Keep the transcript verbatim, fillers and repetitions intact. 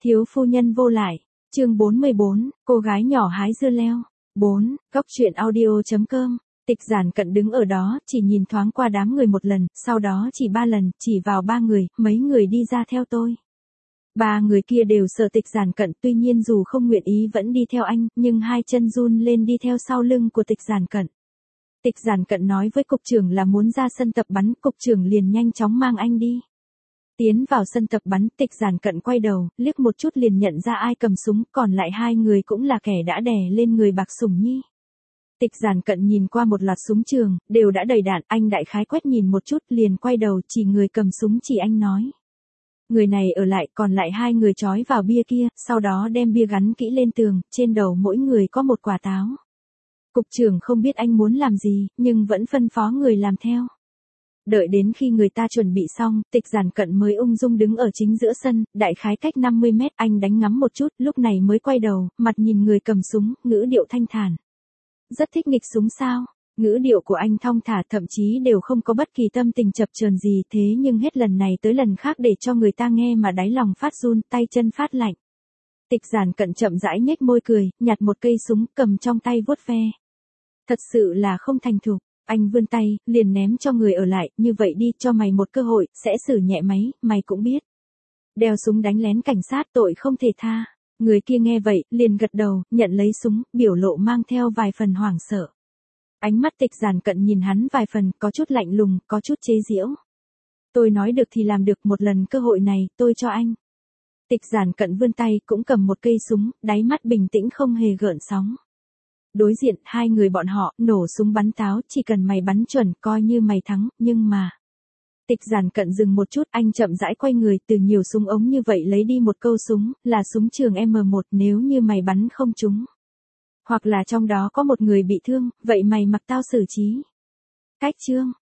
Thiếu phu nhân vô lại. Chương bốn mươi bốn, cô gái nhỏ hái dưa leo. bốn, góc truyện audio chấm com. Tịch Giản Cận đứng ở đó, chỉ nhìn thoáng qua đám người một lần, sau đó chỉ ba lần, chỉ vào ba người, mấy người đi ra theo tôi. Ba người kia đều sợ Tịch Giản Cận, tuy nhiên dù không nguyện ý vẫn đi theo anh, nhưng hai chân run lên đi theo sau lưng của Tịch Giản Cận. Tịch Giản Cận nói với cục trưởng là muốn ra sân tập bắn, cục trưởng liền nhanh chóng mang anh đi. Tiến vào sân tập bắn, Tịch Giản Cận quay đầu, liếc một chút liền nhận ra ai cầm súng, còn lại hai người cũng là kẻ đã đè lên người Bạc Sủng Nhi. Tịch Giản Cận nhìn qua một loạt súng trường, đều đã đầy đạn, anh đại khái quét nhìn một chút liền quay đầu chỉ người cầm súng chỉ anh nói. Người này ở lại, còn lại hai người trói vào bia kia, sau đó đem bia gắn kỹ lên tường, trên đầu mỗi người có một quả táo. Cục trưởng không biết anh muốn làm gì, nhưng vẫn phân phó người làm theo. Đợi đến khi người ta chuẩn bị xong, Tịch Giản Cận mới ung dung đứng ở chính giữa sân, đại khái cách năm mươi mét, anh đánh ngắm một chút, lúc này mới quay đầu, mặt nhìn người cầm súng, ngữ điệu thanh thản. Rất thích nghịch súng sao? Ngữ điệu của anh thong thả, thậm chí đều không có bất kỳ tâm tình chập chờn gì, thế nhưng hết lần này tới lần khác để cho người ta nghe mà đáy lòng phát run, tay chân phát lạnh. Tịch Giản Cận chậm rãi nhếch môi cười, nhặt một cây súng, cầm trong tay vuốt ve. Thật sự là không thành thục. Anh vươn tay, liền ném cho người ở lại, như vậy đi, cho mày một cơ hội, sẽ xử nhẹ máy, mày cũng biết. Đeo súng đánh lén cảnh sát, tội không thể tha. Người kia nghe vậy, liền gật đầu, nhận lấy súng, biểu lộ mang theo vài phần hoảng sợ. Ánh mắt Tịch Giản Cận nhìn hắn vài phần, có chút lạnh lùng, có chút chế giễu. Tôi nói được thì làm được, một lần cơ hội này, tôi cho anh. Tịch Giản Cận vươn tay, cũng cầm một cây súng, đáy mắt bình tĩnh không hề gợn sóng. Đối diện, hai người bọn họ, nổ súng bắn táo, chỉ cần mày bắn chuẩn, coi như mày thắng, nhưng mà... Tịch Giản Cận dừng một chút, anh chậm rãi quay người, từ nhiều súng ống như vậy lấy đi một câu súng, là súng trường M một, nếu như mày bắn không trúng. Hoặc là trong đó có một người bị thương, vậy mày mặc tao xử trí. Cách chương.